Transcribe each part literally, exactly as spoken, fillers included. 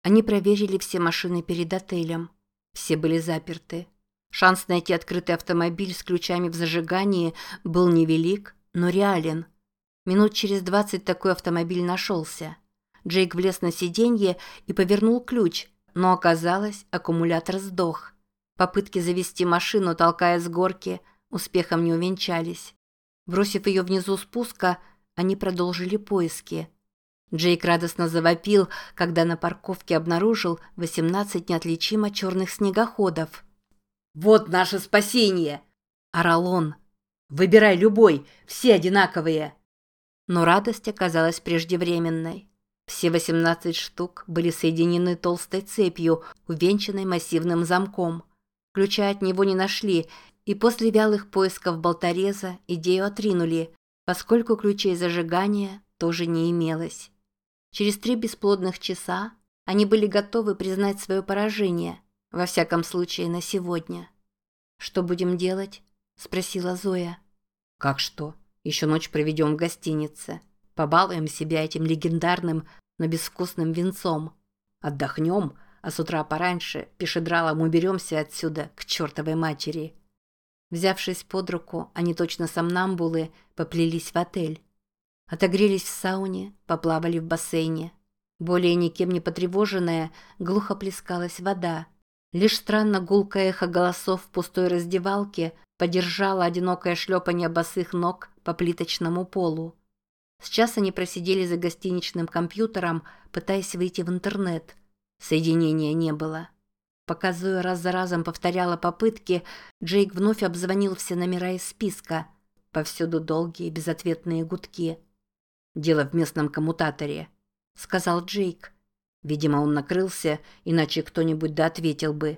Они проверили все машины перед отелем. Все были заперты. Шанс найти открытый автомобиль с ключами в зажигании был невелик, но реален. Минут через двадцать такой автомобиль нашелся. Джейк влез на сиденье и повернул ключ, но оказалось, аккумулятор сдох. Попытки завести машину, толкая с горки, успехом не увенчались. Бросив ее внизу спуска, они продолжили поиски. Джейк радостно завопил, когда на парковке обнаружил восемнадцать неотличимо черных снегоходов. «Вот наше спасение!» – орал он. «Выбирай любой, все одинаковые!» Но радость оказалась преждевременной. Все восемнадцать штук были соединены толстой цепью, увенчанной массивным замком. Ключа от него не нашли, и после вялых поисков болтореза идею отринули, поскольку ключей зажигания тоже не имелось. Через три бесплодных часа они были готовы признать свое поражение, во всяком случае на сегодня. «Что будем делать?» – спросила Зоя. «Как что? Еще ночь проведем в гостинице. Побалуем себя этим легендарным, но безвкусным винцом. Отдохнем, а с утра пораньше пешедралом уберемся отсюда к чертовой матери». Взявшись под руку, они точно сомнамбулы поплелись в отель. Отогрелись в сауне, поплавали в бассейне. Более никем не потревоженная, глухо плескалась вода. Лишь странно гулкое эхо голосов в пустой раздевалке поддержало одинокое шлепанье босых ног по плиточному полу. С час они просидели за гостиничным компьютером, пытаясь выйти в интернет. Соединения не было. Пока Зоя раз за разом повторяла попытки, Джейк вновь обзвонил все номера из списка. Повсюду долгие безответные гудки. «Дело в местном коммутаторе», — сказал Джейк. «Видимо, он накрылся, иначе кто-нибудь да ответил бы».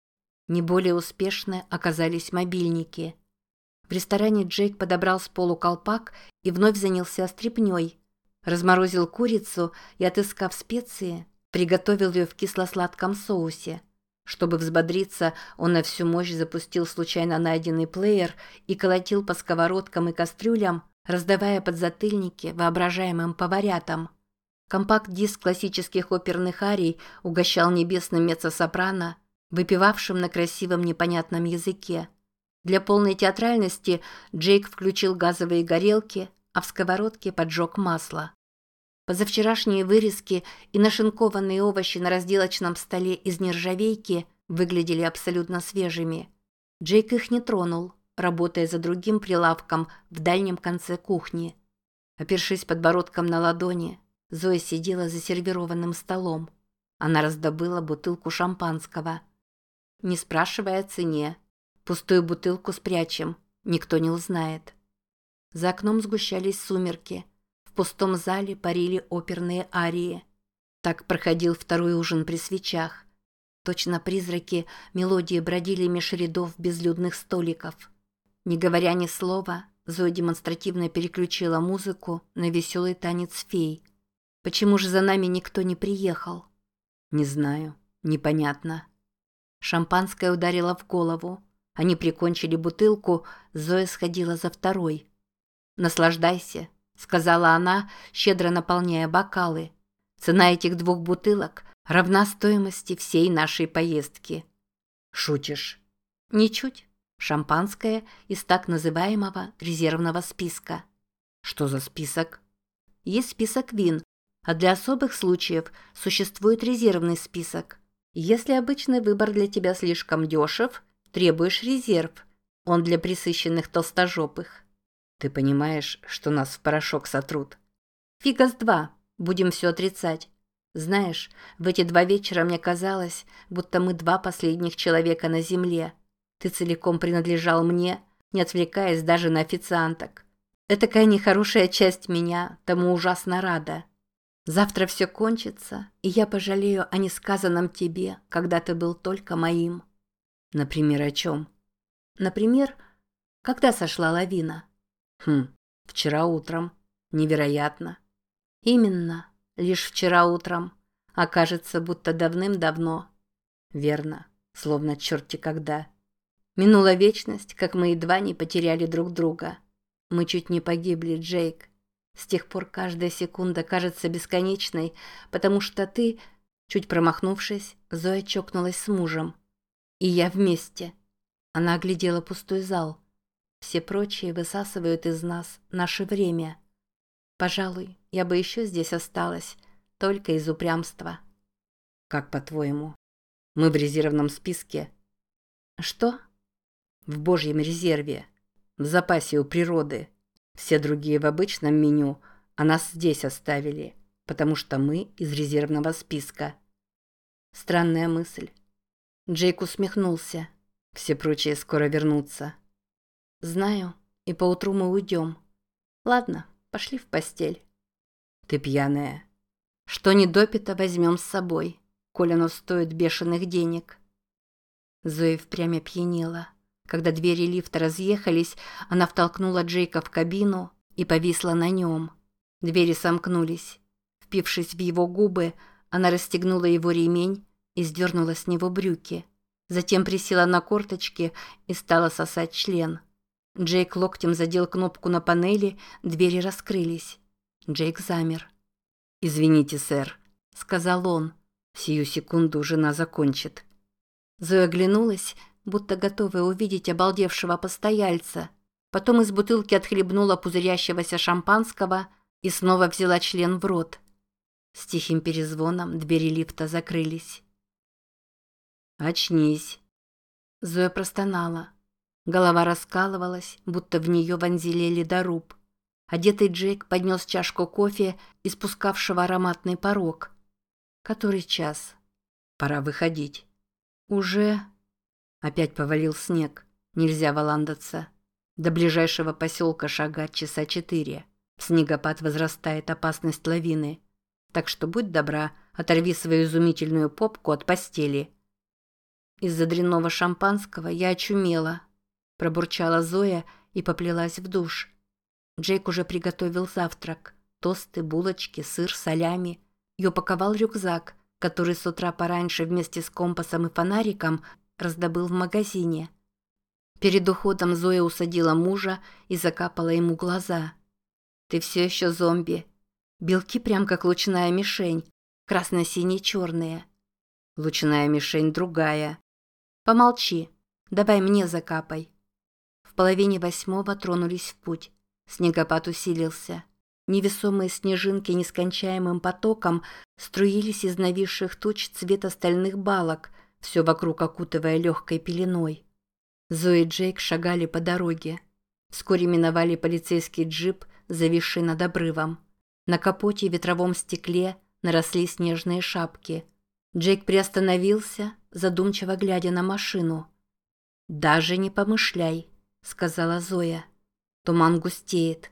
Не более успешны оказались мобильники. В ресторане Джейк подобрал с полу колпак и вновь занялся стряпнёй. Разморозил курицу и, отыскав специи, приготовил ее в кисло-сладком соусе. Чтобы взбодриться, он на всю мощь запустил случайно найденный плеер и колотил по сковородкам и кастрюлям, раздавая подзатыльники воображаемым поварятам. Компакт-диск классических оперных арий угощал небесным меццо-сопрано, выпевавшим на красивом непонятном языке. Для полной театральности Джейк включил газовые горелки, а в сковородке поджег масло. Позавчерашние вырезки и нашинкованные овощи на разделочном столе из нержавейки выглядели абсолютно свежими. Джейк их не тронул, работая за другим прилавком в дальнем конце кухни. Опершись подбородком на ладони, Зоя сидела за сервированным столом. Она раздобыла бутылку шампанского. Не спрашивая о цене, пустую бутылку спрячем, никто не узнает. За окном сгущались сумерки. В пустом зале парили оперные арии. Так проходил второй ужин при свечах. Точно призраки мелодии бродили меж рядов безлюдных столиков. Не говоря ни слова, Зоя демонстративно переключила музыку на веселый танец фей. «Почему же за нами никто не приехал?» «Не знаю. Непонятно». Шампанское ударило в голову. Они прикончили бутылку, Зоя сходила за второй. «Наслаждайся», — сказала она, щедро наполняя бокалы. «Цена этих двух бутылок равна стоимости всей нашей поездки». «Шутишь?» «Ничуть. Шампанское из так называемого резервного списка». «Что за список?» «Есть список вин, а для особых случаев существует резервный список. Если обычный выбор для тебя слишком дешев, требуешь резерв. Он для пресыщенных толстожопых». «Ты понимаешь, что нас в порошок сотрут?» «Фига с два. Будем все отрицать. Знаешь, в эти два вечера мне казалось, будто мы два последних человека на земле. Ты целиком принадлежал мне, не отвлекаясь даже на официанток. Этакая нехорошая часть меня тому ужасно рада. Завтра все кончится, и я пожалею о несказанном тебе, когда ты был только моим». «Например, о чем?» «Например, когда сошла лавина?» «Хм, вчера утром. Невероятно». «Именно, лишь вчера утром. А кажется, будто давным-давно». «Верно, словно черти когда». Минула вечность, как мы едва не потеряли друг друга. Мы чуть не погибли, Джейк. С тех пор каждая секунда кажется бесконечной, потому что ты... Чуть промахнувшись, Зоя чокнулась с мужем. И я вместе. Она оглядела пустой зал. Все прочие высасывают из нас наше время. Пожалуй, я бы еще здесь осталась, только из упрямства. Как по-твоему? Мы в резервном списке? Что? В Божьем резерве. В запасе у природы. Все другие в обычном меню, а нас здесь оставили, потому что мы из резервного списка. Странная мысль. Джейк усмехнулся. Все прочие скоро вернутся. Знаю, и поутру мы уйдем. Ладно, пошли в постель. Ты пьяная. Что не допито, возьмем с собой, коль оно стоит бешеных денег. Зоя впрямь опьянела. Когда двери лифта разъехались, она втолкнула Джейка в кабину и повисла на нем. Двери сомкнулись. Впившись в его губы, она расстегнула его ремень и сдернула с него брюки. Затем присела на корточки и стала сосать член. Джейк локтем задел кнопку на панели, двери раскрылись. Джейк замер. «Извините, сэр», — сказал он. «Сию секунду жена закончит». Зоя оглянулась, будто готовая увидеть обалдевшего постояльца. Потом из бутылки отхлебнула пузырящегося шампанского и снова взяла член в рот. С тихим перезвоном двери лифта закрылись. «Очнись». Зоя простонала. Голова раскалывалась, будто в нее вонзили ледоруб. Одетый Джейк поднес чашку кофе, испускавшего ароматный порог. Который час? Пора выходить. Уже? Опять повалил снег. Нельзя валандаться. До ближайшего поселка шагать часа четыре. В снегопад возрастает опасность лавины. Так что будь добра, оторви свою изумительную попку от постели. Из-за дрянного шампанского я очумела. Пробурчала Зоя и поплелась в душ. Джейк уже приготовил завтрак. Тосты, булочки, сыр, солями. И упаковал рюкзак, который с утра пораньше вместе с компасом и фонариком раздобыл в магазине. Перед уходом Зоя усадила мужа и закапала ему глаза. «Ты все еще зомби. Белки прям как лучная мишень. Красно-сине-черные. Лучная мишень другая. Помолчи. Давай мне закапай». В половине восьмого тронулись в путь. Снегопад усилился. Невесомые снежинки нескончаемым потоком струились из нависших туч цвета стальных балок, все вокруг окутывая легкой пеленой. Зоя и Джейк шагали по дороге. Вскоре миновали полицейский джип, зависший над обрывом. На капоте и ветровом стекле наросли снежные шапки. Джейк приостановился, задумчиво глядя на машину. «Даже не помышляй», — сказала Зоя. «Туман густеет».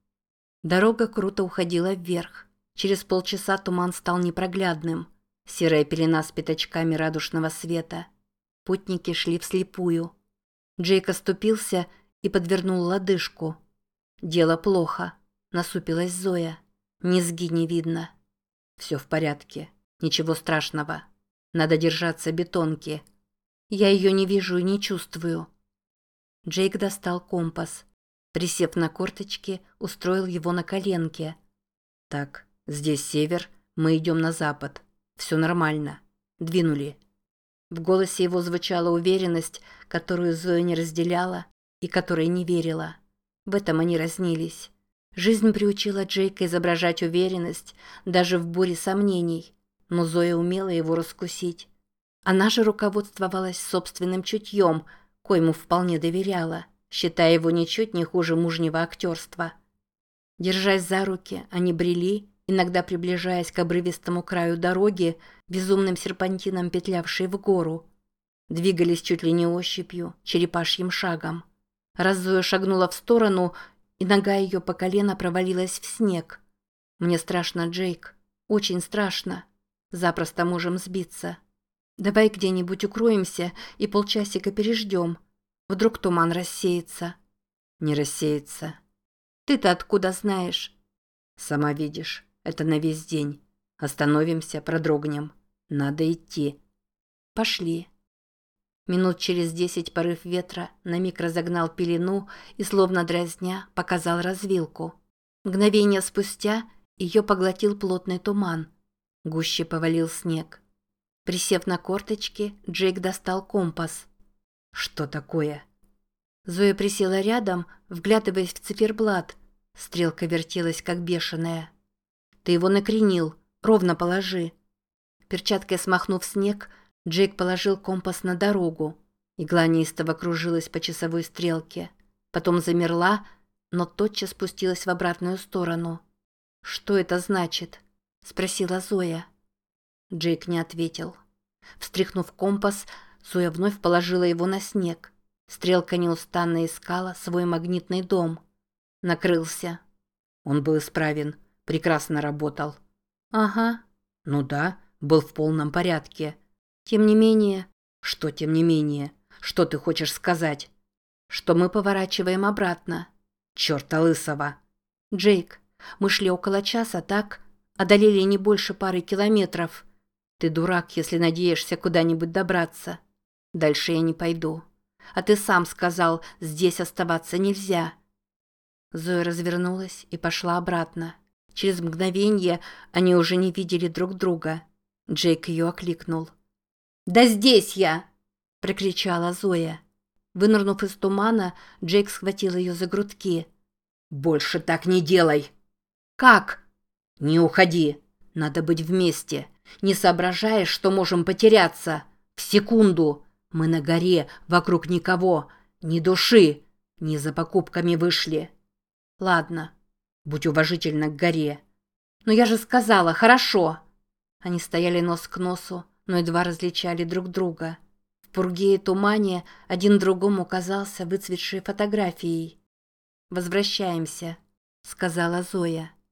Дорога круто уходила вверх. Через полчаса туман стал непроглядным. Серая пелена с пятачками радужного света. Путники шли вслепую. Джейк оступился и подвернул лодыжку. «Дело плохо», — насупилась Зоя. «Низги не видно». «Все в порядке. Ничего страшного. Надо держаться бетонки. Я ее не вижу и не чувствую». Джейк достал компас. Присев на корточки, устроил его на коленке. «Так, здесь север, мы идем на запад. Все нормально. Двинули». В голосе его звучала уверенность, которую Зоя не разделяла и которой не верила. В этом они разнились. Жизнь приучила Джейка изображать уверенность даже в буре сомнений, но Зоя умела его раскусить. Она же руководствовалась собственным чутьем, коему вполне доверяла, считая его ничуть не хуже мужнего актерства. Держась за руки, они брели, иногда приближаясь к обрывистому краю дороги, безумным серпантином петлявшей в гору. Двигались чуть ли не ощупью, черепашьим шагом. Раз Зоя шагнула в сторону, и нога ее по колено провалилась в снег. «Мне страшно, Джейк, очень страшно. Запросто можем сбиться. Давай где-нибудь укроемся и полчасика переждем. Вдруг туман рассеется». «Не рассеется». «Ты-то откуда знаешь?» «Сама видишь, это на весь день. Остановимся, продрогнем. Надо идти». «Пошли». Минут через десять порыв ветра на миг разогнал пелену и, словно дразня, показал развилку. Мгновение спустя ее поглотил плотный туман. Гуще повалил снег. Присев на корточки, Джейк достал компас. «Что такое?» Зоя присела рядом, вглядываясь в циферблат. Стрелка вертелась, как бешеная. «Ты его накренил. Ровно положи». Перчаткой смахнув снег, Джейк положил компас на дорогу. Игла неистово кружилась по часовой стрелке. Потом замерла, но тотчас спустилась в обратную сторону. «Что это значит?» – спросила Зоя. Джейк не ответил. Встряхнув компас, Зоя вновь положила его на снег. Стрелка неустанно искала свой магнитный дом. Накрылся. Он был исправен, прекрасно работал. «Ага». «Ну да, был в полном порядке. Тем не менее...» «Что тем не менее? Что ты хочешь сказать?» «Что мы поворачиваем обратно». «Чёрта лысого!» «Джейк, мы шли около часа, так? Одолели не больше пары километров. Ты дурак, если надеешься куда-нибудь добраться. Дальше я не пойду. А ты сам сказал, здесь оставаться нельзя». Зоя развернулась и пошла обратно. Через мгновение они уже не видели друг друга. Джейк ее окликнул. «Да здесь я!» – прокричала Зоя. Вынырнув из тумана, Джейк схватил ее за грудки. «Больше так не делай!» «Как?» «Не уходи! Надо быть вместе! Не соображаешь, что можем потеряться! В секунду! Мы на горе, вокруг никого! Ни души! Не за покупками вышли!» «Ладно. Будь уважительна к горе!» «Но я же сказала, хорошо!» Они стояли нос к носу, но едва различали друг друга. В пурге и тумане один другому казался выцветшей фотографией. «Возвращаемся», — сказала Зоя.